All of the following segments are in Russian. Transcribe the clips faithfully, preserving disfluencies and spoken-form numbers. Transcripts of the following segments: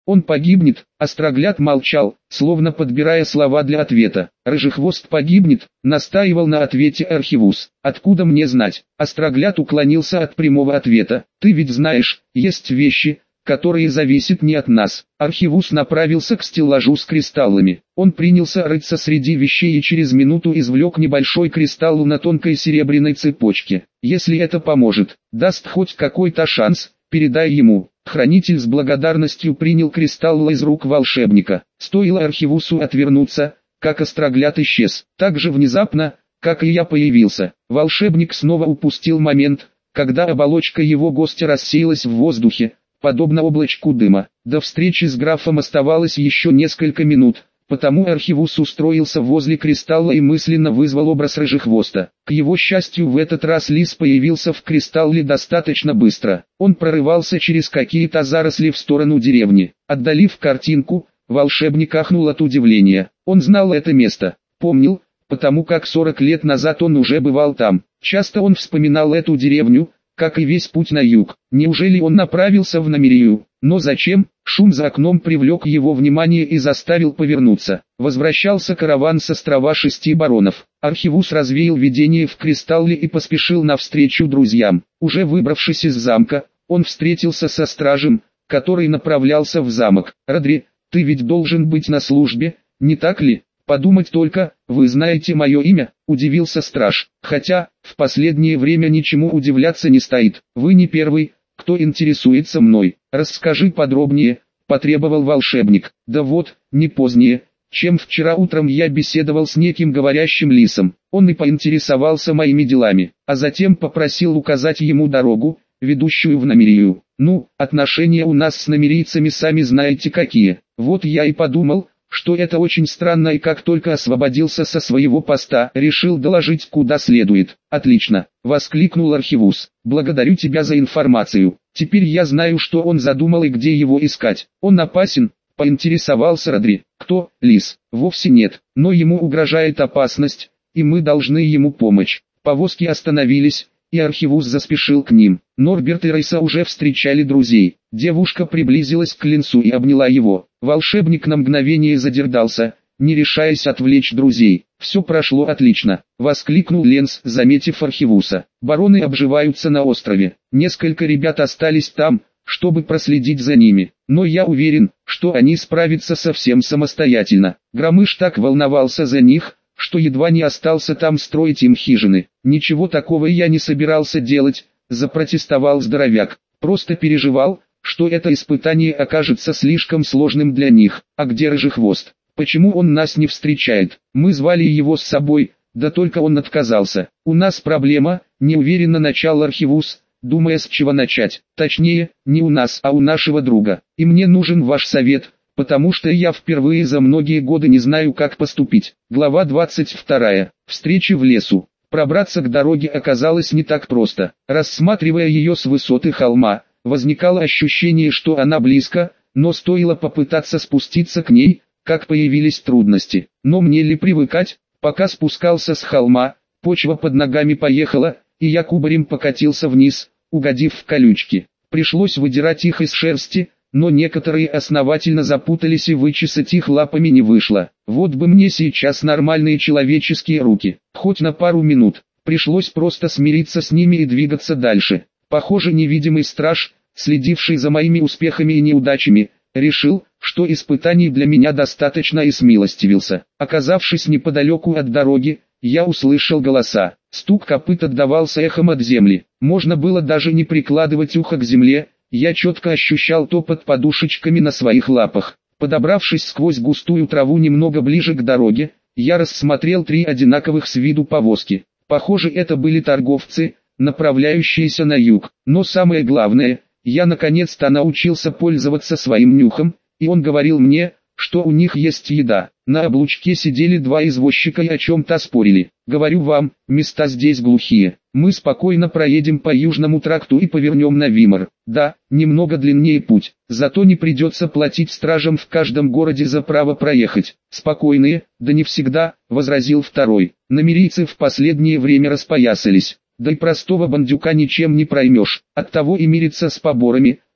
Он погибнет. Острогляд молчал, словно подбирая слова для ответа. Рыжехвост погибнет, настаивал на ответе Архивус. Откуда мне знать? Острогляд уклонился от прямого ответа. Ты ведь знаешь, есть вещи, которые зависят не от нас. Архивус направился к стеллажу с кристаллами. Он принялся рыться среди вещей и через минуту извлек небольшой кристалл на тонкой серебряной цепочке. Если это поможет, даст хоть какой-то шанс, передай ему. Хранитель с благодарностью принял кристалл из рук волшебника. Стоило Архивусу отвернуться, как Острогляд исчез. Так же внезапно, как и я появился. Волшебник снова упустил момент, когда оболочка его гостя рассеялась в воздухе, подобно облачку дыма. До встречи с графом оставалось еще несколько минут, потому Архивус устроился возле кристалла и мысленно вызвал образ Рыжехвоста. К его счастью, в этот раз лис появился в кристалле достаточно быстро. Он прорывался через какие-то заросли в сторону деревни. Отдалив картинку, волшебник ахнул от удивления. Он знал это место, помнил, потому как сорок лет назад он уже бывал там. Часто он вспоминал эту деревню, как и весь путь на юг. Неужели он направился в Намирию? Но зачем? Шум за окном привлек его внимание и заставил повернуться. Возвращался караван с острова Шести Баронов. Архивус развеял видение в кристалле и поспешил навстречу друзьям. Уже выбравшись из замка, он встретился со стражем, который направлялся в замок. «Родри, ты ведь должен быть на службе, не так ли? Подумать только, вы знаете мое имя?» – удивился страж. «Хотя, в последнее время ничему удивляться не стоит. Вы не первый, кто интересуется мной. Расскажи подробнее», – потребовал волшебник. «Да вот, не позднее, чем вчера утром я беседовал с неким говорящим лисом. Он и поинтересовался моими делами, а затем попросил указать ему дорогу, ведущую в Намирию. Ну, отношения у нас с намирийцами сами знаете какие. Вот я и подумал, что это очень странно, и как только освободился со своего поста, решил доложить куда следует». «Отлично!» — воскликнул Архивус. «Благодарю тебя за информацию. Теперь я знаю, что он задумал и где его искать. Он опасен?» — поинтересовался Родри. «Кто? Лис?» «Вовсе нет, но ему угрожает опасность, и мы должны ему помочь». Повозки остановились, и Архивус заспешил к ним. Норберт и Рейса уже встречали друзей. Девушка приблизилась к Ленсу и обняла его. Волшебник на мгновение задержался, не решаясь отвлечь друзей. «Все прошло отлично», — воскликнул Ленс, заметив Архивуса. «Бароны обживаются на острове. Несколько ребят остались там, чтобы проследить за ними. Но я уверен, что они справятся совсем самостоятельно». Громыш так волновался за них, что едва не остался там строить им хижины. «Ничего такого я не собирался делать», — запротестовал здоровяк. «Просто переживал, что это испытание окажется слишком сложным для них. А где Рыжехвост? Почему он нас не встречает? Мы звали его с собой, да только он отказался. У нас проблема», — неуверенно начал Архивус, думая, с чего начать. «Точнее, не у нас, а у нашего друга. И мне нужен ваш совет, потому что я впервые за многие годы не знаю, как поступить». Глава двадцать вторая. Встреча в лесу. Пробраться к дороге оказалось не так просто. Рассматривая ее с высоты холма, возникало ощущение, что она близко, но стоило попытаться спуститься к ней, как появились трудности. Но мне ли привыкать? Пока спускался с холма, почва под ногами поехала, и я кубарем покатился вниз, угодив в колючки. Пришлось выдирать их из шерсти, но некоторые основательно запутались, и вычесать их лапами не вышло. Вот бы мне сейчас нормальные человеческие руки, хоть на пару минут. Пришлось просто смириться с ними и двигаться дальше. Похоже, невидимый страж, следивший за моими успехами и неудачами, решил, что испытаний для меня достаточно, и смилостивился. Оказавшись неподалеку от дороги, я услышал голоса. Стук копыт отдавался эхом от земли. Можно было даже не прикладывать ухо к земле. Я четко ощущал топот подушечками на своих лапах. Подобравшись сквозь густую траву немного ближе к дороге, я рассмотрел три одинаковых с виду повозки. Похоже, это были торговцы, направляющиеся на юг. Но самое главное, я наконец-то научился пользоваться своим нюхом, и он говорил мне, что у них есть еда. На облучке сидели два извозчика и о чем-то спорили. «Говорю вам, места здесь глухие. Мы спокойно проедем по Южному тракту и повернем на Вимар. Да, немного длиннее путь, зато не придется платить стражам в каждом городе за право проехать». «Спокойные, да не всегда», — возразил второй. «Намирийцы в последнее время распоясались. Да и простого бандюка ничем не проймешь. Оттого и мириться с поборами,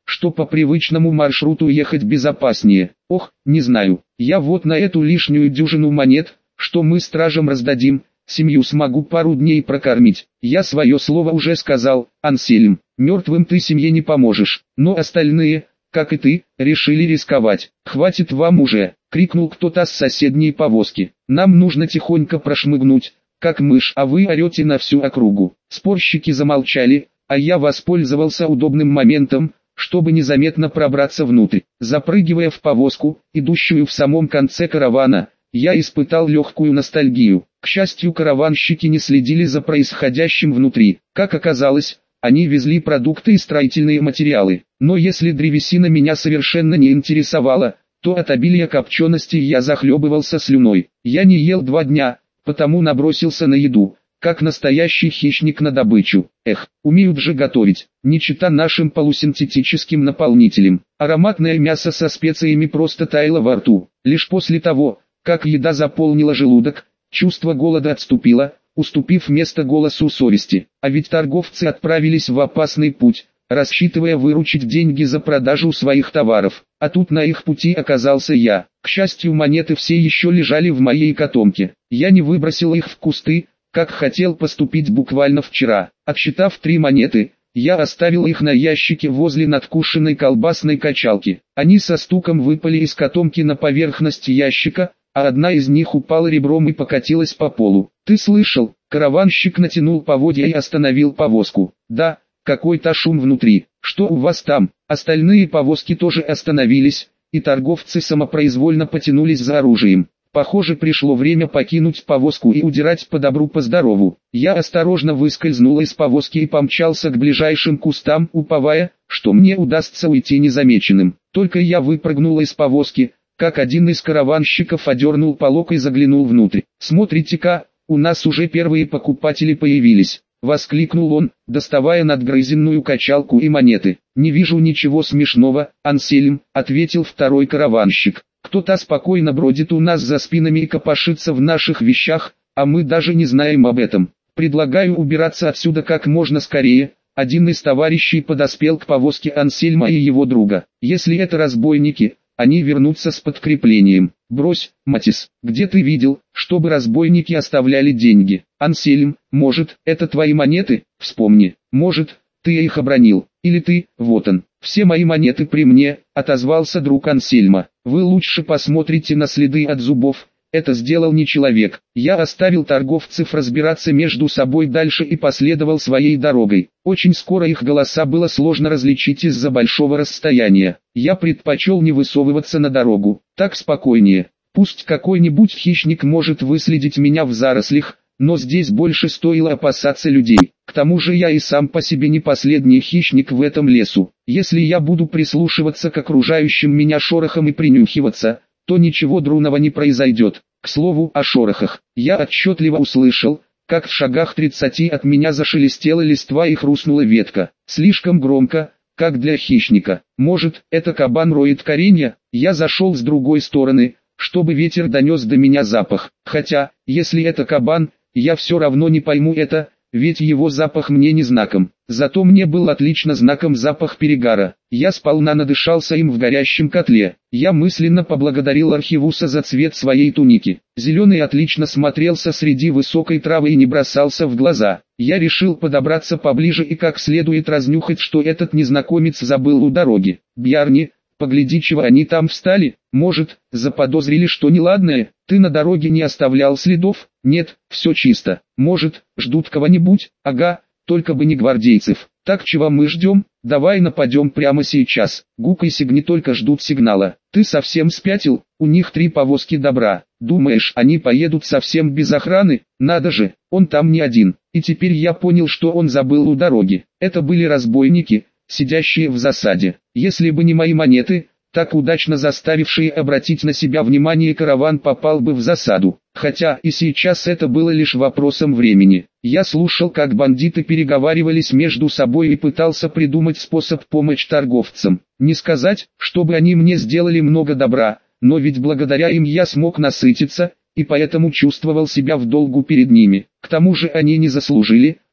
что по привычному маршруту ехать безопаснее. Ох, не знаю, я вот на эту лишнюю дюжину монет, что мы стражам раздадим, семью смогу пару дней прокормить. Я свое слово уже сказал, Ансельм, мертвым ты семье не поможешь, но остальные, как и ты, решили рисковать. Хватит вам уже, крикнул кто-то с соседней повозки. Нам нужно тихонько прошмыгнуть, как мышь, а вы орете на всю округу. Спорщики замолчали, а я воспользовался удобным моментом, чтобы незаметно пробраться внутрь. Запрыгивая в повозку, идущую в самом конце каравана, я испытал легкую ностальгию. К счастью, караванщики не следили за происходящим внутри. Как оказалось, они везли продукты и строительные материалы. Но если древесина меня совершенно не интересовала, то от обилия копчености я захлебывался слюной. Я не ел два дня, потому набросился на еду, как настоящий хищник на добычу. Эх, умеют же готовить, не чита нашим полусинтетическим наполнителям. Ароматное мясо со специями просто таяло во рту. Лишь после того, как еда заполнила желудок, чувство голода отступило, уступив место голосу совести. А ведь торговцы отправились в опасный путь, рассчитывая выручить деньги за продажу своих товаров. А тут на их пути оказался я. К счастью, монеты все еще лежали в моей котомке. Я не выбросил их в кусты, как хотел поступить буквально вчера. Отсчитав три монеты, я оставил их на ящике возле надкушенной колбасной качалки. Они со стуком выпали из котомки на поверхность ящика, а одна из них упала ребром и покатилась по полу. «Ты слышал?» Караванщик натянул поводья и остановил повозку. «Да, какой-то шум внутри. Что у вас там?» Остальные повозки тоже остановились, и торговцы самопроизвольно потянулись за оружием. Похоже, пришло время покинуть повозку и удирать по добру по здорову. Я осторожно выскользнул из повозки и помчался к ближайшим кустам, уповая, что мне удастся уйти незамеченным. Только я выпрыгнул из повозки, как один из караванщиков одернул полог и заглянул внутрь. «Смотрите-ка, у нас уже первые покупатели появились», — воскликнул он, доставая надгрызенную качалку и монеты. «Не вижу ничего смешного, Ансельм», — ответил второй караванщик. «Кто-то спокойно бродит у нас за спинами и копошится в наших вещах, а мы даже не знаем об этом. Предлагаю убираться отсюда как можно скорее». Один из товарищей подоспел к повозке Ансельма и его друга. «Если это разбойники, они вернутся с подкреплением». «Брось, Матис, где ты видел, чтобы разбойники оставляли деньги?» «Ансельм, может, это твои монеты? Вспомни, может, ты их обронил, или ты, вот он». «Все мои монеты при мне», — отозвался друг Ансельма. «Вы лучше посмотрите на следы от зубов, это сделал не человек». Я оставил торговцев разбираться между собой дальше и последовал своей дорогой. Очень скоро их голоса было сложно различить из-за большого расстояния. Я предпочел не высовываться на дорогу, так спокойнее. Пусть какой-нибудь хищник может выследить меня в зарослях, но здесь больше стоило опасаться людей. К тому же я и сам по себе не последний хищник в этом лесу. Если я буду прислушиваться к окружающим меня шорохам и принюхиваться, то ничего дурного не произойдет. К слову о шорохах, я отчетливо услышал, как в шагах тридцати от меня зашелестела листва и хрустнула ветка. Слишком громко, как для хищника. Может, это кабан роет коренья? Я зашел с другой стороны, чтобы ветер донес до меня запах. Хотя, если это кабан, я все равно не пойму это, ведь его запах мне не знаком. Зато мне был отлично знаком запах перегара. Я сполна надышался им в горящем котле. Я мысленно поблагодарил Архивуса за цвет своей туники. Зеленый отлично смотрелся среди высокой травы и не бросался в глаза. Я решил подобраться поближе и как следует разнюхать, что этот незнакомец забыл у дороги. «Бьярни, погляди, чего они там встали. Может, заподозрили что неладное? Ты на дороге не оставлял следов?» «Нет, все чисто. Может, ждут кого-нибудь?» «Ага, только бы не гвардейцев. Так чего мы ждем? Давай нападем прямо сейчас». Гук и Сигни только ждут сигнала. «Ты совсем спятил? У них три повозки добра. Думаешь, они поедут совсем без охраны? Надо же, он там не один». И теперь я понял, что он забыл у дороги. Это были разбойники, сидящие в засаде. Если бы не мои монеты, так удачно заставившие обратить на себя внимание, караван попал бы в засаду. Хотя и сейчас это было лишь вопросом времени. Я слушал, как бандиты переговаривались между собой и пытался придумать способ помочь торговцам. Не сказать, чтобы они мне сделали много добра, но ведь благодаря им я смог насытиться, и поэтому чувствовал себя в долгу перед ними. К тому же они не заслужили,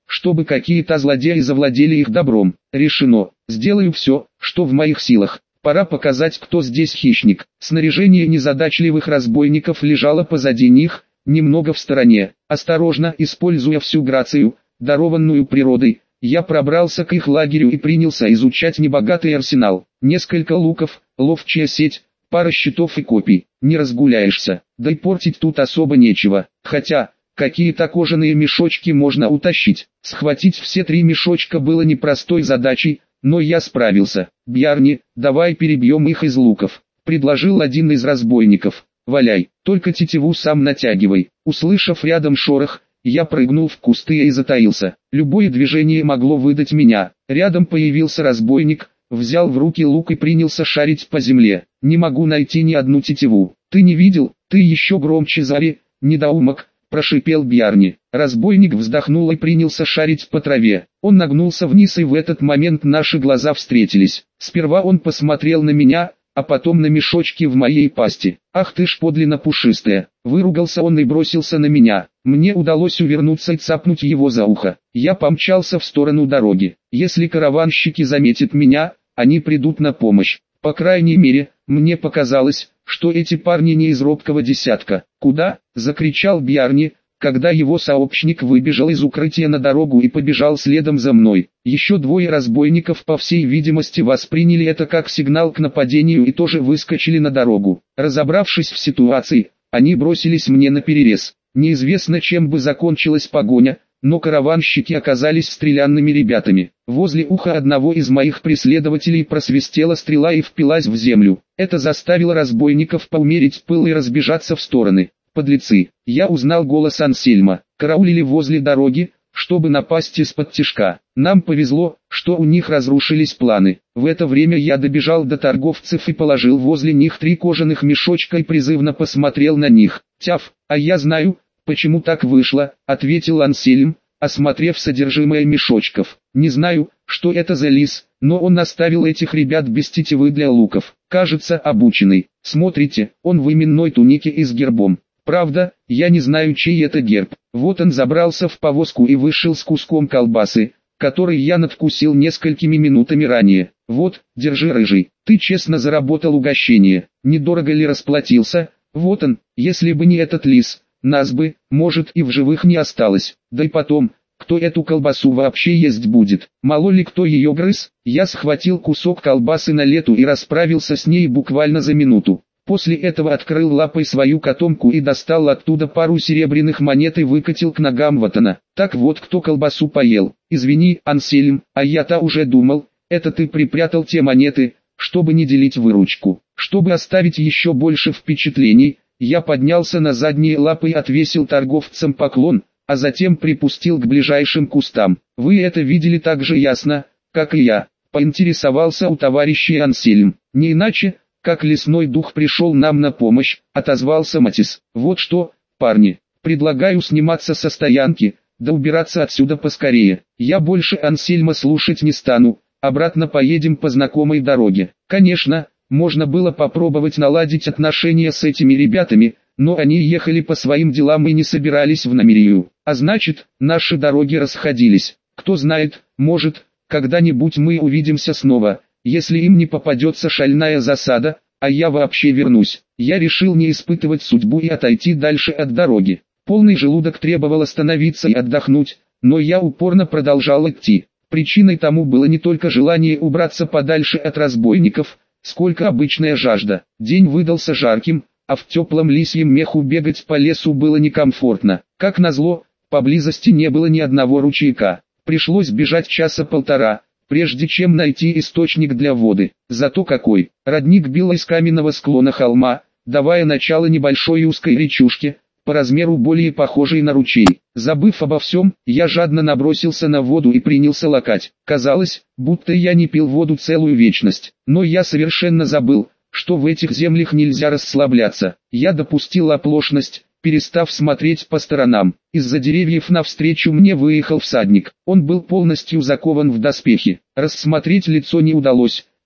чтобы какие-то злодеи завладели их добром. Решено. Сделаю все, что в моих силах. Пора показать, кто здесь хищник. Снаряжение незадачливых разбойников лежало позади них, немного в стороне. Осторожно, используя всю грацию, дарованную природой, я пробрался к их лагерю и принялся изучать небогатый арсенал. Несколько луков, ловчая сеть, пара щитов и копий. Не разгуляешься, да и портить тут особо нечего. Хотя, какие-то кожаные мешочки можно утащить. Схватить все три мешочка было непростой задачей, но я справился. «Бьярни, давай перебьем их из луков», — предложил один из разбойников. «Валяй, только тетиву сам натягивай». Услышав рядом шорох, я прыгнул в кусты и затаился. Любое движение могло выдать меня. Рядом появился разбойник, взял в руки лук и принялся шарить по земле. «Не могу найти ни одну тетиву». «Ты не видел? Ты еще громче зари, недоумок», — прошипел Бьярни. Разбойник вздохнул и принялся шарить по траве. Он нагнулся вниз, и в этот момент наши глаза встретились. Сперва он посмотрел на меня, а потом на мешочки в моей пасти. «Ах ты ж подлинно пушистая!» Выругался он и бросился на меня. Мне удалось увернуться и цапнуть его за ухо. Я помчался в сторону дороги. Если караванщики заметят меня, они придут на помощь. По крайней мере, мне показалось, что эти парни не из робкого десятка. «Куда?» — закричал Бьярни, когда его сообщник выбежал из укрытия на дорогу и побежал следом за мной. Еще двое разбойников, по всей видимости, восприняли это как сигнал к нападению и тоже выскочили на дорогу. Разобравшись в ситуации, они бросились мне наперерез. Неизвестно, чем бы закончилась погоня, но караванщики оказались стрелянными ребятами. Возле уха одного из моих преследователей просвистела стрела и впилась в землю. Это заставило разбойников поумерить пыл и разбежаться в стороны. Подлецы. Я узнал голос Ансельма. Караулили возле дороги, чтобы напасть из-под тишка. Нам повезло, что у них разрушились планы. В это время я добежал до торговцев и положил возле них три кожаных мешочка и призывно посмотрел на них. «Тяф, а я знаю, почему так вышло», — ответил Ансельм, осмотрев содержимое мешочков. «Не знаю, что это за лис, но он оставил этих ребят без тетивы для луков. Кажется, обученный. Смотрите, он в именной тунике и с гербом. Правда, я не знаю, чей это герб». Вот он забрался в повозку и вышел с куском колбасы, который я надкусил несколькими минутами ранее. «Вот, держи, рыжий, ты честно заработал угощение. Недорого ли расплатился? Вот он, если бы не этот лис, нас бы, может, и в живых не осталось. Да и потом, кто эту колбасу вообще есть будет? Мало ли кто ее грыз?» Я схватил кусок колбасы на лету и расправился с ней буквально за минуту. После этого открыл лапой свою котомку и достал оттуда пару серебряных монет и выкатил к ногам Ватана. «Так вот кто колбасу поел. Извини, Ансельм, а я-то уже думал, это ты припрятал те монеты, чтобы не делить выручку». Чтобы оставить еще больше впечатлений, я поднялся на задние лапы и отвесил торговцам поклон, а затем припустил к ближайшим кустам. «Вы это видели так же ясно, как и я», — поинтересовался у товарища Ансельм. «Не иначе, как лесной дух пришел нам на помощь», — отозвался Матис. «Вот что, парни, предлагаю сниматься со стоянки, да убираться отсюда поскорее. Я больше Ансельма слушать не стану, обратно поедем по знакомой дороге». Конечно, можно было попробовать наладить отношения с этими ребятами, но они ехали по своим делам и не собирались в Намирию. А значит, наши дороги расходились. Кто знает, может, когда-нибудь мы увидимся снова. Если им не попадется шальная засада, а я вообще вернусь. Я решил не испытывать судьбу и отойти дальше от дороги. Полный желудок требовал остановиться и отдохнуть, но я упорно продолжал идти. Причиной тому было не только желание убраться подальше от разбойников, сколько обычная жажда. День выдался жарким, а в теплом лисьем меху бегать по лесу было некомфортно. Как назло, поблизости не было ни одного ручейка. Пришлось бежать часа полтора, прежде чем найти источник для воды. Зато какой! Родник бил из каменного склона холма, давая начало небольшой узкой речушке, по размеру более похожей на ручей. Забыв обо всем, я жадно набросился на воду и принялся лакать. Казалось, будто я не пил воду целую вечность. Но я совершенно забыл, что в этих землях нельзя расслабляться. Я допустил оплошность, перестав смотреть по сторонам. Из-за деревьев навстречу мне выехал всадник. Он был полностью закован в доспехи. Рассмотреть лицо не удалось.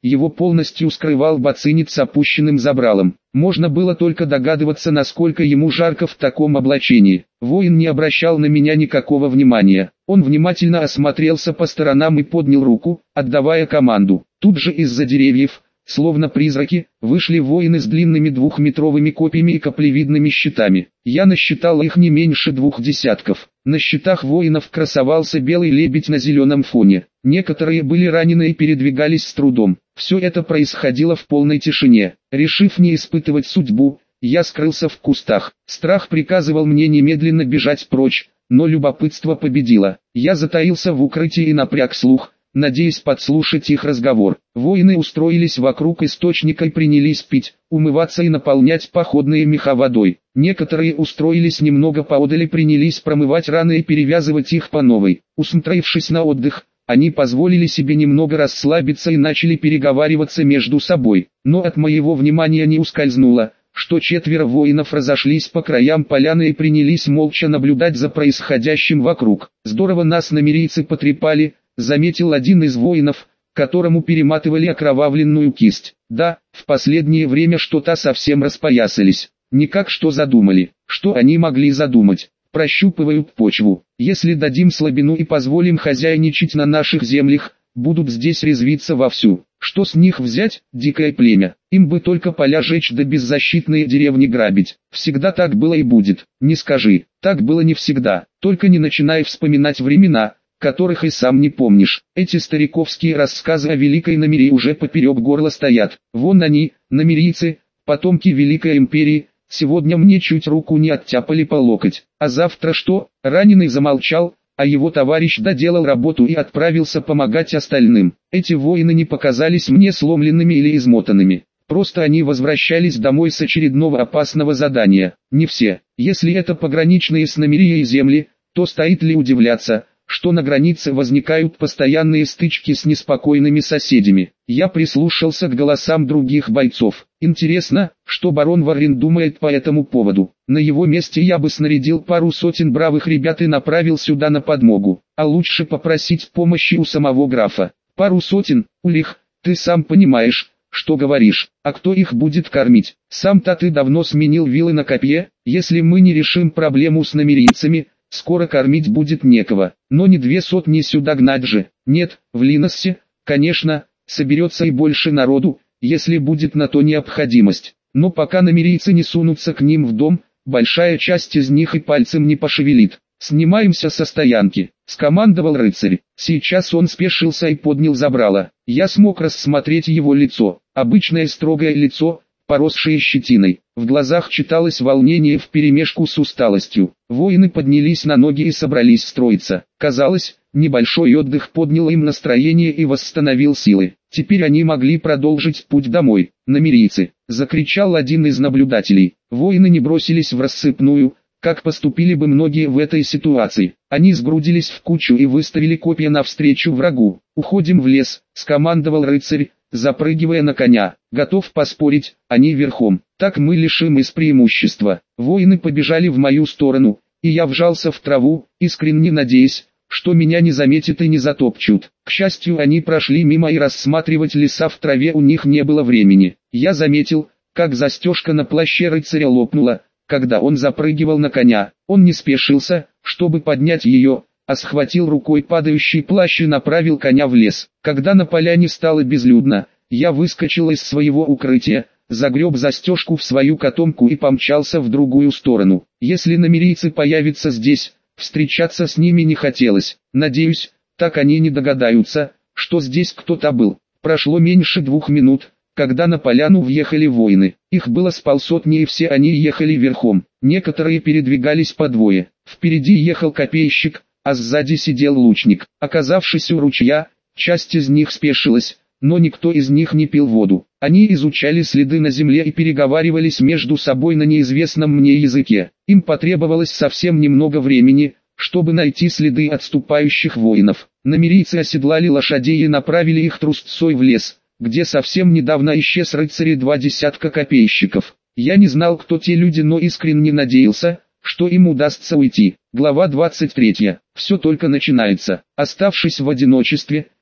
его полностью скрывал бацинет с опущенным забралом. Можно было только догадываться, насколько ему жарко в таком облачении. Воин не обращал на меня никакого внимания. Он внимательно осмотрелся по сторонам и поднял руку, отдавая команду. Тут же из-за деревьев, словно призраки, вышли воины с длинными двухметровыми копьями и каплевидными щитами. Я насчитал их не меньше двух десятков. На щитах воинов красовался белый лебедь на зеленом фоне. Некоторые были ранены и передвигались с трудом. Все это происходило в полной тишине. Решив не испытывать судьбу, я скрылся в кустах. Страх приказывал мне немедленно бежать прочь, но любопытство победило. Я затаился в укрытии и напряг слух, надеясь подслушать их разговор. Воины устроились вокруг источника и принялись пить, умываться и наполнять походные меха водой. Некоторые устроились немного поодаль и принялись промывать раны и перевязывать их по новой. Усмотрившись на отдых, они позволили себе немного расслабиться и начали переговариваться между собой. Но от моего внимания не ускользнуло, что четверо воинов разошлись по краям поляны и принялись молча наблюдать за происходящим вокруг. «Здорово нас намерийцы потрепали», — заметил один из воинов, которому перематывали окровавленную кисть. «Да, в последнее время что-то совсем распоясались. Никак что задумали. Что они могли задумать? Прощупывают почву. Если дадим слабину и позволим хозяйничать на наших землях, будут здесь резвиться вовсю. Что с них взять, дикое племя? Им бы только поля жечь да беззащитные деревни грабить. Всегда так было и будет. Не скажи, так было не всегда. Только не начинай вспоминать времена, которых и сам не помнишь. Эти стариковские рассказы о Великой Намерии уже поперек горла стоят. Вон они, намерийцы, потомки Великой Империи. Сегодня мне чуть руку не оттяпали по локоть. А завтра что? Раненый замолчал, а его товарищ доделал работу и отправился помогать остальным. Эти воины не показались мне сломленными или измотанными. Просто они возвращались домой с очередного опасного задания. Не все. Если это пограничные с Намерией земли, то стоит ли удивляться, что на границе возникают постоянные стычки с неспокойными соседями. Я прислушался к голосам других бойцов. Интересно, что барон Варрин думает по этому поводу. На его месте я бы снарядил пару сотен бравых ребят и направил сюда на подмогу. А лучше попросить помощи у самого графа. Пару сотен, Улих, ты сам понимаешь, что говоришь. А кто их будет кормить? Сам-то ты давно сменил вилы на копье. Если мы не решим проблему с намерийцами, скоро кормить будет некого. Но не две сотни сюда гнать же. Нет, в Линоссе, конечно, соберется и больше народу, если будет на то необходимость. Но пока намерийцы не сунутся к ним в дом, большая часть из них и пальцем не пошевелит. «Снимаемся со стоянки», — скомандовал рыцарь. Сейчас он спешился и поднял забрало. Я смог рассмотреть его лицо. Обычное строгое лицо, поросшее щетиной. В глазах читалось волнение вперемешку с усталостью. Воины поднялись на ноги и собрались строиться. Казалось, небольшой отдых поднял им настроение и восстановил силы. Теперь они могли продолжить путь домой. «Намерийцы!» — закричал один из наблюдателей. Воины не бросились в рассыпную, как поступили бы многие в этой ситуации. Они сгрудились в кучу и выставили копья навстречу врагу. «Уходим в лес», — скомандовал рыцарь, запрыгивая на коня. «Готов поспорить, они верхом. Так мы лишим из преимущества». Воины побежали в мою сторону, и я вжался в траву, искренне надеясь, что меня не заметят и не затопчут. К счастью, они прошли мимо, и рассматривать леса в траве у них не было времени. Я заметил, как застежка на плаще рыцаря лопнула, когда он запрыгивал на коня. Он не спешился, чтобы поднять ее, а схватил рукой падающий плащ и направил коня в лес. Когда на поляне стало безлюдно, я выскочил из своего укрытия, загреб застежку в свою котомку и помчался в другую сторону. Если намерийцы появятся здесь, встречаться с ними не хотелось. Надеюсь, так они не догадаются, что здесь кто-то был. Прошло меньше двух минут, когда на поляну въехали воины. Их было с полсотни, и все они ехали верхом. Некоторые передвигались по двое. Впереди ехал копейщик, а сзади сидел лучник. Оказавшись у ручья, часть из них спешилась, но никто из них не пил воду. Они изучали следы на земле и переговаривались между собой на неизвестном мне языке. Им потребовалось совсем немного времени, чтобы найти следы отступающих воинов. Намерийцы оседлали лошадей и направили их трусцой в лес, где совсем недавно исчез рыцарь и два десятка копейщиков. Я не знал, кто те люди, но искренне надеялся, что им удастся уйти. Глава двадцать третья. Все только начинается. Оставшись в одиночестве,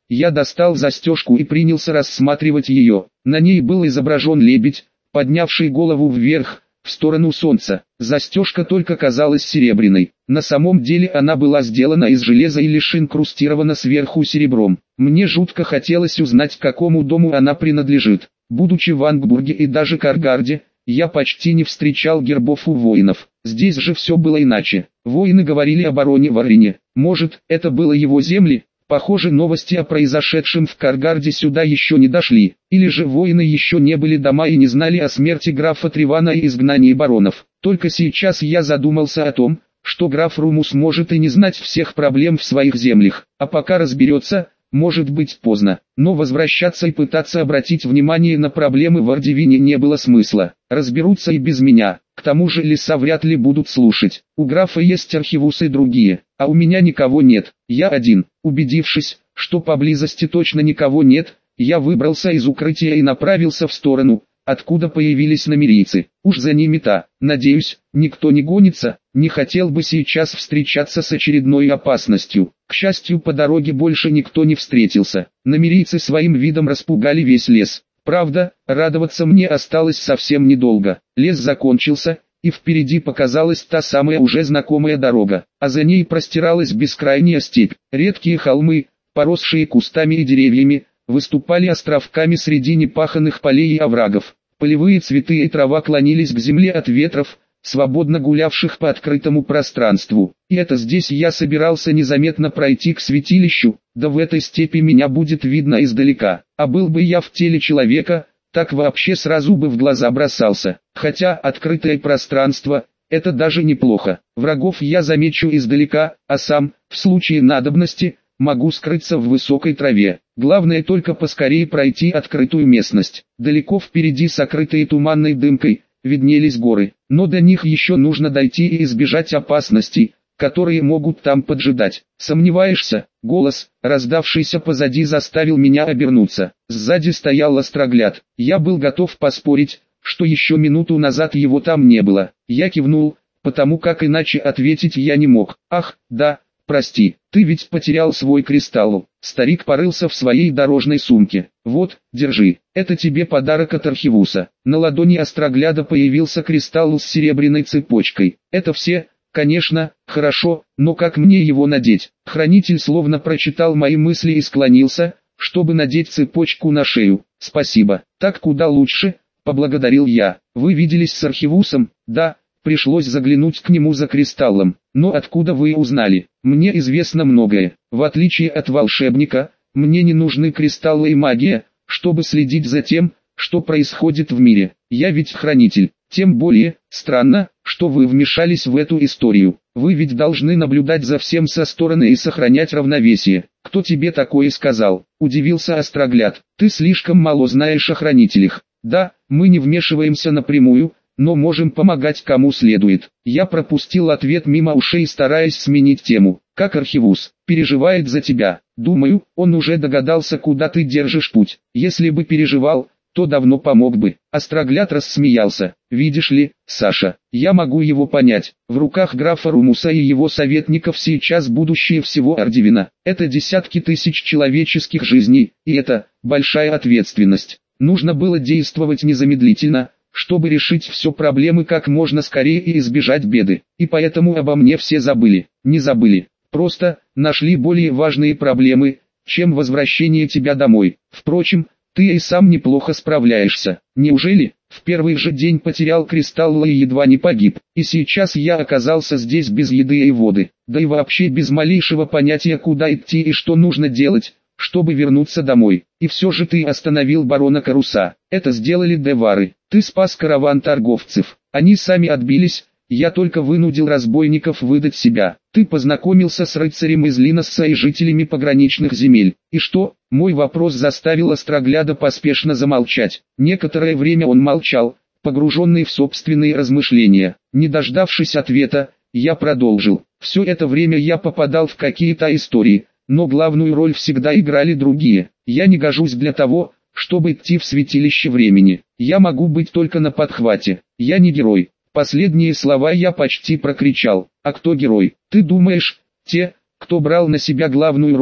Я достал застежку и принялся рассматривать ее. На ней был изображен лебедь, поднявший голову вверх, в сторону солнца. Застежка только казалась серебряной. На самом деле она была сделана из железа и лишь инкрустирована сверху серебром. Мне жутко хотелось узнать, к какому дому она принадлежит. Будучи в Ангбурге и даже Каргарде, я почти не встречал гербов у воинов. Здесь же все было иначе. Воины говорили о бароне Варрине. Может, это было его земли? Похоже, новости о произошедшем в Каргарде сюда еще не дошли. Или же воины еще не были дома и не знали о смерти графа Тривана и изгнании баронов. Только сейчас я задумался о том, что граф Румус может и не знать всех проблем в своих землях. А пока разберется, может быть поздно. Но возвращаться и пытаться обратить внимание на проблемы в Ардивине не было смысла. Разберутся и без меня. К тому же леса вряд ли будут слушать. У графа есть Архивус и другие, а у меня никого нет. Я один. Убедившись, что поблизости точно никого нет, я выбрался из укрытия и направился в сторону, откуда появились намерийцы. Уж за ними-то, надеюсь, никто не гонится. Не хотел бы сейчас встречаться с очередной опасностью. К счастью, по дороге больше никто не встретился. Намерийцы своим видом распугали весь лес. Правда, радоваться мне осталось совсем недолго. Лес закончился, и впереди показалась та самая уже знакомая дорога, а за ней простиралась бескрайняя степь. Редкие холмы, поросшие кустами и деревьями, выступали островками среди непаханных полей и оврагов. Полевые цветы и трава клонились к земле от ветров, свободно гулявших по открытому пространству. И это здесь я собирался незаметно пройти к святилищу, да в этой степи меня будет видно издалека. А был бы я в теле человека, так вообще сразу бы в глаза бросался. Хотя открытое пространство – это даже неплохо. Врагов я замечу издалека, а сам, в случае надобности, могу скрыться в высокой траве. Главное только поскорее пройти открытую местность. Далеко впереди, сокрытые туманной дымкой, виднелись горы, но до них еще нужно дойти и избежать опасностей, которые могут там поджидать. Сомневаешься? Голос, раздавшийся позади, заставил меня обернуться. Сзади стоял Острогляд. Я был готов поспорить, что еще минуту назад его там не было. Я кивнул, потому как иначе ответить я не мог. Ах, да, прости, ты ведь потерял свой кристалл. Старик порылся в своей дорожной сумке. Вот, держи, это тебе подарок от Архивуса. На ладони Острогляда появился кристалл с серебряной цепочкой. Это все, конечно, хорошо, но как мне его надеть? Хранитель словно прочитал мои мысли и склонился, чтобы надеть цепочку на шею. Спасибо, так куда лучше, поблагодарил я. Вы виделись с Архивусом? Да. Пришлось заглянуть к нему за кристаллом. Но откуда вы узнали? Мне известно многое. В отличие от волшебника, мне не нужны кристаллы и магия, чтобы следить за тем, что происходит в мире. Я ведь хранитель. Тем более, странно, что вы вмешались в эту историю. Вы ведь должны наблюдать за всем со стороны и сохранять равновесие. Кто тебе такое сказал? Удивился Острогляд. Ты слишком мало знаешь о хранителях. Да, мы не вмешиваемся напрямую, но можем помогать кому следует. Я пропустил ответ мимо ушей, стараясь сменить тему. Как Архивус переживает за тебя? Думаю, он уже догадался, куда ты держишь путь. Если бы переживал, то давно помог бы. Острогляд рассмеялся. Видишь ли, Саша, я могу его понять. В руках графа Румуса и его советников сейчас будущее всего Ардивина. Это десятки тысяч человеческих жизней, и это большая ответственность. Нужно было действовать незамедлительно, чтобы решить все проблемы как можно скорее и избежать беды. И поэтому обо мне все забыли. Не забыли. Просто нашли более важные проблемы, чем возвращение тебя домой. Впрочем, ты и сам неплохо справляешься. Неужели? В первый же день потерял кристалл и едва не погиб. И сейчас я оказался здесь без еды и воды. Да и вообще без малейшего понятия, куда идти и что нужно делать, чтобы вернуться домой. И все же ты остановил барона Каруса. Это сделали девары. Ты спас караван торговцев. Они сами отбились, я только вынудил разбойников выдать себя. Ты познакомился с рыцарем из Линосса и жителями пограничных земель. И что? Мой вопрос заставил Острогляда поспешно замолчать. Некоторое время он молчал, погруженный в собственные размышления. Не дождавшись ответа, я продолжил. Все это время я попадал в какие-то истории, но главную роль всегда играли другие. Я не гожусь для того, чтобы идти в святилище времени. Я могу быть только на подхвате. Я не герой. Последние слова я почти прокричал. А кто герой? Ты думаешь, те, кто брал на себя главную роль,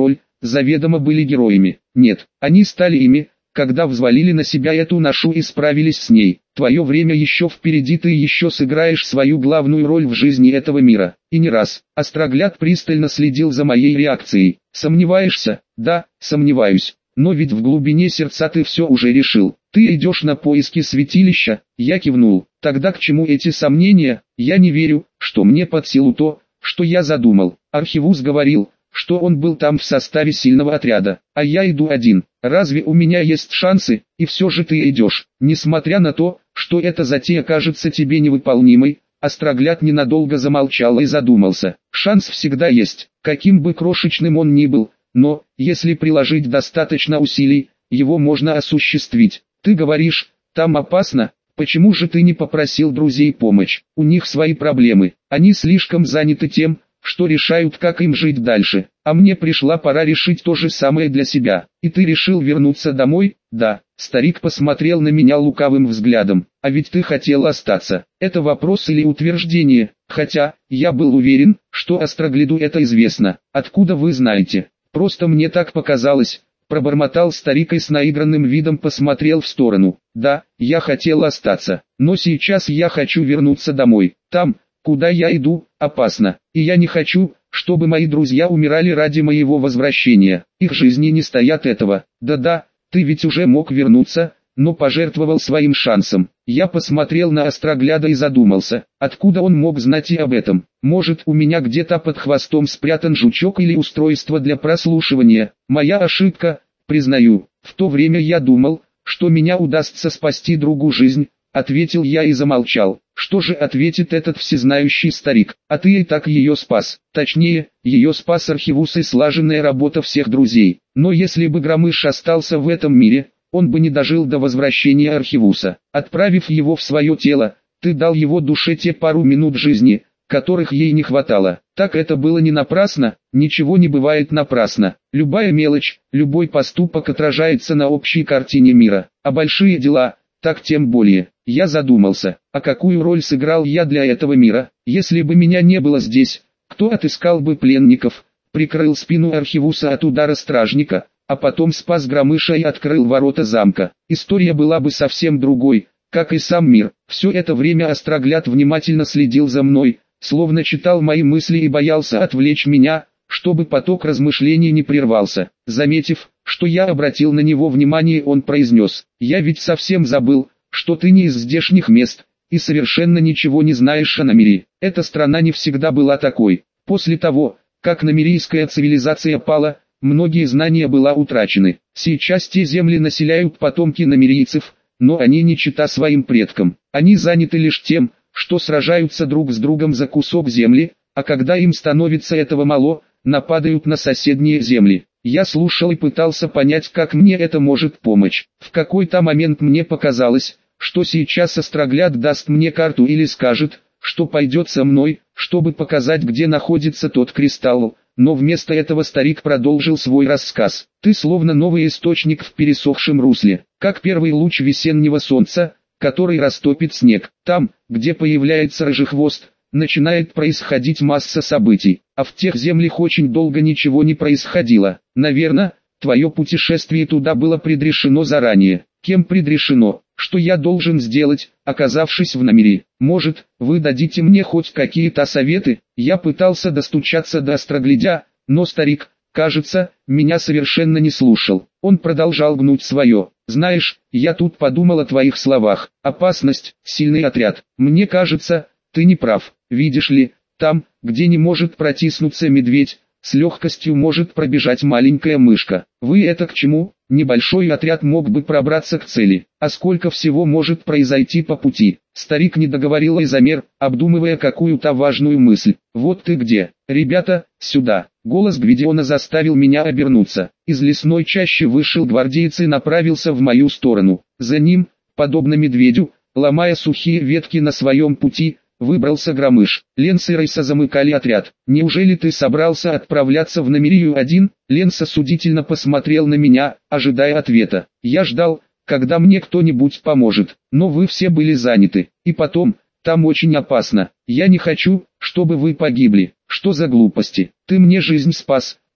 заведомо были героями. Нет, они стали ими, когда взвалили на себя эту ношу и справились с ней. Твое время еще впереди, ты еще сыграешь свою главную роль в жизни этого мира. И не раз. Острогляд пристально следил за моей реакцией. Сомневаешься? Да, сомневаюсь. Но ведь в глубине сердца ты все уже решил. Ты идешь на поиски святилища. Я кивнул. Тогда к чему эти сомнения? Я не верю, что мне под силу то, что я задумал. Архивус говорил, что он был там в составе сильного отряда, а я иду один. Разве у меня есть шансы? И все же ты идешь. Несмотря на то, что эта затея кажется тебе невыполнимой, Острогляд ненадолго замолчал и задумался. Шанс всегда есть, каким бы крошечным он ни был, но, если приложить достаточно усилий, его можно осуществить. Ты говоришь, там опасно, почему же ты не попросил друзей помочь? У них свои проблемы, они слишком заняты тем, что решают, как им жить дальше. А мне пришла пора решить то же самое для себя. И ты решил вернуться домой? Да. Старик посмотрел на меня лукавым взглядом. А ведь ты хотел остаться. Это вопрос или утверждение? Хотя, я был уверен, что Острогляду это известно. Откуда вы знаете? Просто мне так показалось. Пробормотал старик и с наигранным видом посмотрел в сторону. Да, я хотел остаться. Но сейчас я хочу вернуться домой. Там, куда я иду, опасно, и я не хочу, чтобы мои друзья умирали ради моего возвращения. Их жизни не стоят этого. Да-да, ты ведь уже мог вернуться, но пожертвовал своим шансом. Я посмотрел на Острогляда и задумался, откуда он мог знать и об этом. Может, у меня где-то под хвостом спрятан жучок или устройство для прослушивания. Моя ошибка, признаю. В то время я думал, что меня удастся спасти другу жизнь. Ответил я и замолчал. Что же ответит этот всезнающий старик? А ты и так ее спас. Точнее, ее спас Архивус и слаженная работа всех друзей. Но если бы Громыш остался в этом мире, он бы не дожил до возвращения Архивуса. Отправив его в свое тело, ты дал его душе те пару минут жизни, которых ей не хватало. Так это было не напрасно, ничего не бывает напрасно. Любая мелочь, любой поступок отражается на общей картине мира. А большие дела, так тем более. Я задумался, а какую роль сыграл я для этого мира? Если бы меня не было здесь, кто отыскал бы пленников, прикрыл спину Архивуса от удара стражника, а потом спас Громыша и открыл ворота замка? История была бы совсем другой, как и сам мир. Все это время Острогляд внимательно следил за мной, словно читал мои мысли и боялся отвлечь меня, чтобы поток размышлений не прервался. Заметив, что я обратил на него внимание, он произнес: «Я ведь совсем забыл, что ты не из здешних мест, и совершенно ничего не знаешь о Намирии. Эта страна не всегда была такой. После того, как намирийская цивилизация пала, многие знания были утрачены. Сейчас те земли населяют потомки намирийцев, но они не чета своим предкам. Они заняты лишь тем, что сражаются друг с другом за кусок земли, а когда им становится этого мало, нападают на соседние земли». Я слушал и пытался понять, как мне это может помочь. В какой-то момент мне показалось, что сейчас Острогляд даст мне карту или скажет, что пойдет со мной, чтобы показать, где находится тот кристалл. Но вместо этого старик продолжил свой рассказ. Ты словно новый источник в пересохшем русле, как первый луч весеннего солнца, который растопит снег. Там, где появляется рыжехвост, начинает происходить масса событий, а в тех землях очень долго ничего не происходило. Наверное, твое путешествие туда было предрешено заранее. Кем предрешено? Что я должен сделать, оказавшись в Намирии? Может, вы дадите мне хоть какие-то советы? Я пытался достучаться до Остроглядя, но старик, кажется, меня совершенно не слушал. Он продолжал гнуть свое. Знаешь, я тут подумал о твоих словах. Опасность, сильный отряд. Мне кажется, ты не прав. Видишь ли, там, где не может протиснуться медведь, с легкостью может пробежать маленькая мышка. Вы это к чему? Небольшой отряд мог бы пробраться к цели. А сколько всего может произойти по пути? Старик не договорил и замер, обдумывая какую-то важную мысль. Вот ты где. Ребята, сюда. Голос Гвидиона заставил меня обернуться. Из лесной чащи вышел гвардеец и направился в мою сторону. За ним, подобно медведю, ломая сухие ветки на своем пути, выбрался Громыш. Ленс и Рейса замыкали отряд. «Неужели ты собрался отправляться в Намирию один?» Ленс осудительно посмотрел на меня, ожидая ответа. Я ждал, когда мне кто-нибудь поможет, но вы все были заняты. И потом, там очень опасно. Я не хочу, чтобы вы погибли. Что за глупости? Ты мне жизнь спас,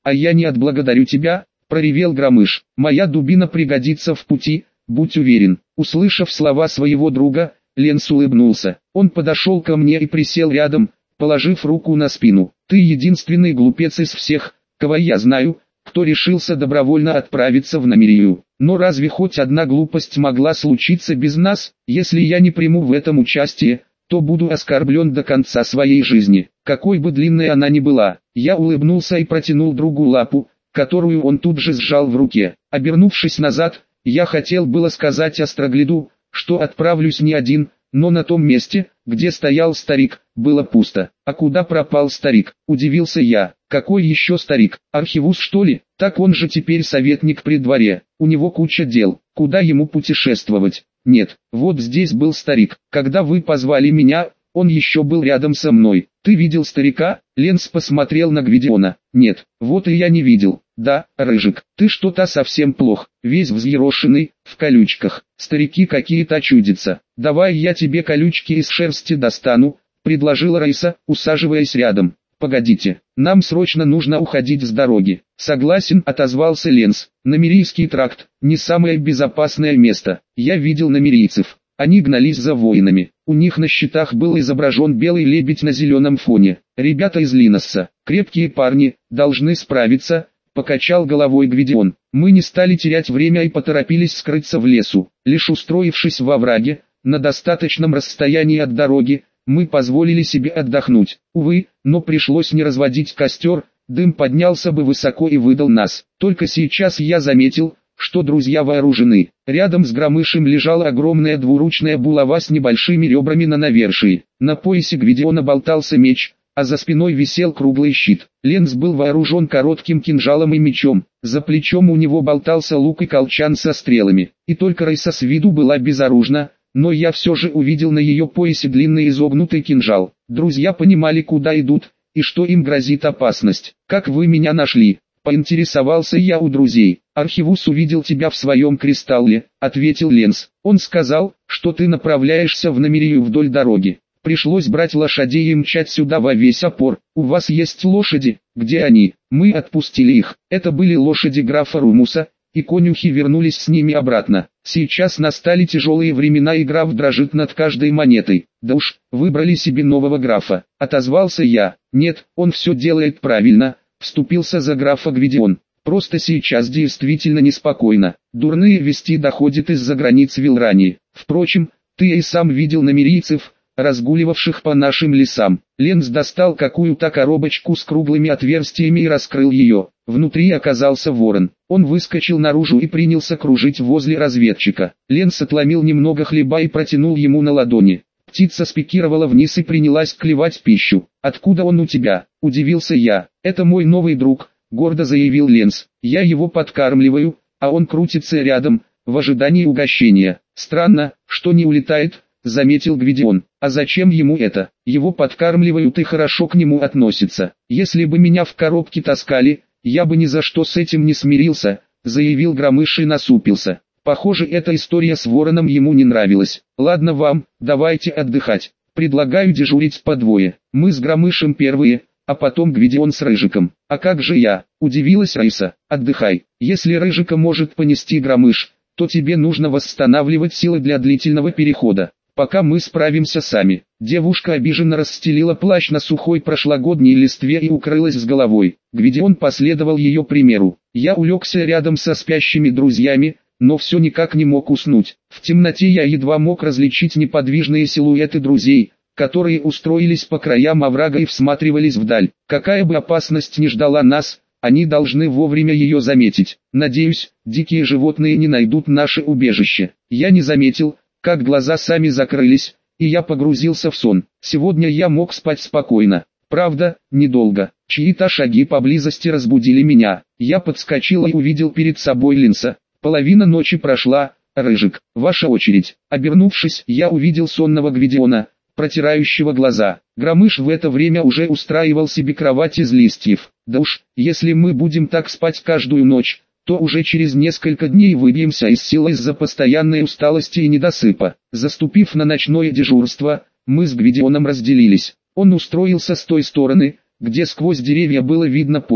а я не отблагодарю тебя, проревел Громыш. Моя дубина пригодится в пути, будь уверен. Услышав слова своего друга, Ленс улыбнулся. Он подошел ко мне и присел рядом, положив руку на спину. Ты единственный глупец из всех, кого я знаю, кто решился добровольно отправиться в Намирию. Но разве хоть одна глупость могла случиться без нас? Если я не приму в этом участие, то буду оскорблен до конца своей жизни, какой бы длинной она ни была. Я улыбнулся и протянул другу лапу, которую он тут же сжал в руке. Обернувшись назад, я хотел было сказать Острогляду, что отправлюсь не один, но на том месте, где стоял старик, было пусто. А куда пропал старик? Удивился я. Какой еще старик? Архивус, что ли? Так он же теперь советник при дворе. У него куча дел. Куда ему путешествовать? Нет, вот здесь был старик. Когда вы позвали меня, он еще был рядом со мной. Ты видел старика? Ленс посмотрел на Гвидиона. Нет, вот и я не видел. Да, Рыжик, ты что-то совсем плох, весь взъерошенный, в колючках. Старики какие-то чудятся. Давай я тебе колючки из шерсти достану, предложила Раиса, усаживаясь рядом. Погодите, нам срочно нужно уходить с дороги. Согласен, отозвался Ленс. Намирийский тракт, не самое безопасное место. Я видел намирийцев. Они гнались за воинами. У них на щитах был изображен белый лебедь на зеленом фоне. Ребята из Линосса, крепкие парни, должны справиться, покачал головой Гвидион. Мы не стали терять время и поторопились скрыться в лесу. Лишь устроившись во враге, на достаточном расстоянии от дороги, мы позволили себе отдохнуть. Увы, но пришлось не разводить костер, дым поднялся бы высоко и выдал нас. Только сейчас я заметил, что друзья вооружены. Рядом с Громышем лежала огромная двуручная булава с небольшими ребрами на навершии. На поясе Гвидиона болтался меч, а за спиной висел круглый щит. Ленс был вооружен коротким кинжалом и мечом. За плечом у него болтался лук и колчан со стрелами. И только Райса с виду была безоружна, но я все же увидел на ее поясе длинный изогнутый кинжал. Друзья понимали, куда идут, и что им грозит опасность. «Как вы меня нашли?» — поинтересовался я у друзей. «Архивус увидел тебя в своем кристалле», — ответил Ленс. «Он сказал, что ты направляешься в Намирию вдоль дороги. Пришлось брать лошадей и мчать сюда во весь опор. У вас есть лошади? Где они?» Мы отпустили их. Это были лошади графа Румуса, и конюхи вернулись с ними обратно. Сейчас настали тяжелые времена, и граф дрожит над каждой монетой. Да уж, выбрали себе нового графа. Отозвался я. Нет, он все делает правильно, вступился за графа Гвидион. Просто сейчас действительно неспокойно. Дурные вести доходят из-за границ Вилрании. Впрочем, ты и сам видел намирийцев, разгуливавших по нашим лесам. Ленс достал какую-то коробочку с круглыми отверстиями и раскрыл ее. Внутри оказался ворон. Он выскочил наружу и принялся кружить возле разведчика. Ленс отломил немного хлеба и протянул ему на ладони. Птица спикировала вниз и принялась клевать пищу. «Откуда он у тебя?» – удивился я. «Это мой новый друг», – гордо заявил Ленс. «Я его подкармливаю, а он крутится рядом, в ожидании угощения. Странно, что не улетает», — заметил Гвидион. «А зачем ему это? Его подкармливают и хорошо к нему относятся. Если бы меня в коробке таскали, я бы ни за что с этим не смирился», — заявил Громыш и насупился. Похоже, эта история с вороном ему не нравилась. «Ладно вам, давайте отдыхать. Предлагаю дежурить по двое. Мы с Громышем первые, а потом Гвидион с Рыжиком». «А как же я?» — удивилась Раиса. «Отдыхай. Если Рыжика может понести Громыш, то тебе нужно восстанавливать силы для длительного перехода. Пока мы справимся сами». Девушка обиженно расстелила плащ на сухой прошлогодней листве и укрылась с головой. Гвидион последовал ее примеру. Я улегся рядом со спящими друзьями, но все никак не мог уснуть. В темноте я едва мог различить неподвижные силуэты друзей, которые устроились по краям оврага и всматривались вдаль. Какая бы опасность ни ждала нас, они должны вовремя ее заметить. Надеюсь, дикие животные не найдут наше убежище. Я не заметил, как глаза сами закрылись, и я погрузился в сон. Сегодня я мог спать спокойно. Правда, недолго. Чьи-то шаги поблизости разбудили меня. Я подскочил и увидел перед собой Ленса. Половина ночи прошла. «Рыжик, ваша очередь». Обернувшись, я увидел сонного Гвидиона, протирающего глаза. Громыш в это время уже устраивал себе кровать из листьев. Да уж, если мы будем так спать каждую ночь, то уже через несколько дней выбьемся из сил из-за постоянной усталости и недосыпа. Заступив на ночное дежурство, мы с Гвидионом разделились. Он устроился с той стороны, где сквозь деревья было видно поле,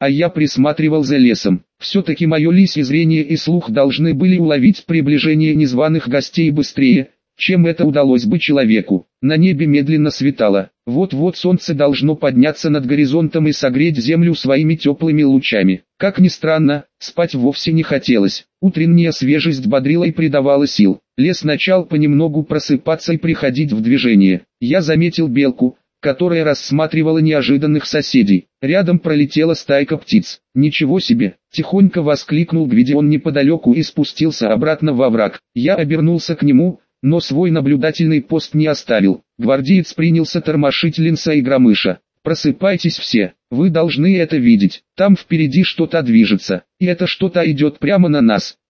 а я присматривал за лесом. Все-таки мое лисье зрение и слух должны были уловить приближение незваных гостей быстрее, чем это удалось бы человеку. На небе медленно светало. Вот-вот солнце должно подняться над горизонтом и согреть землю своими теплыми лучами. Как ни странно, спать вовсе не хотелось. Утренняя свежесть бодрила и придавала сил. Лес начал понемногу просыпаться и приходить в движение. Я заметил белку, которая рассматривала неожиданных соседей. Рядом пролетела стайка птиц. «Ничего себе!» – тихонько воскликнул Гвидион неподалеку и спустился обратно во враг. Я обернулся к нему, но свой наблюдательный пост не оставил. Гвардеец принялся тормошить Линса и Громыша. «Просыпайтесь все, вы должны это видеть. Там впереди что-то движется, и это что-то идет прямо на нас».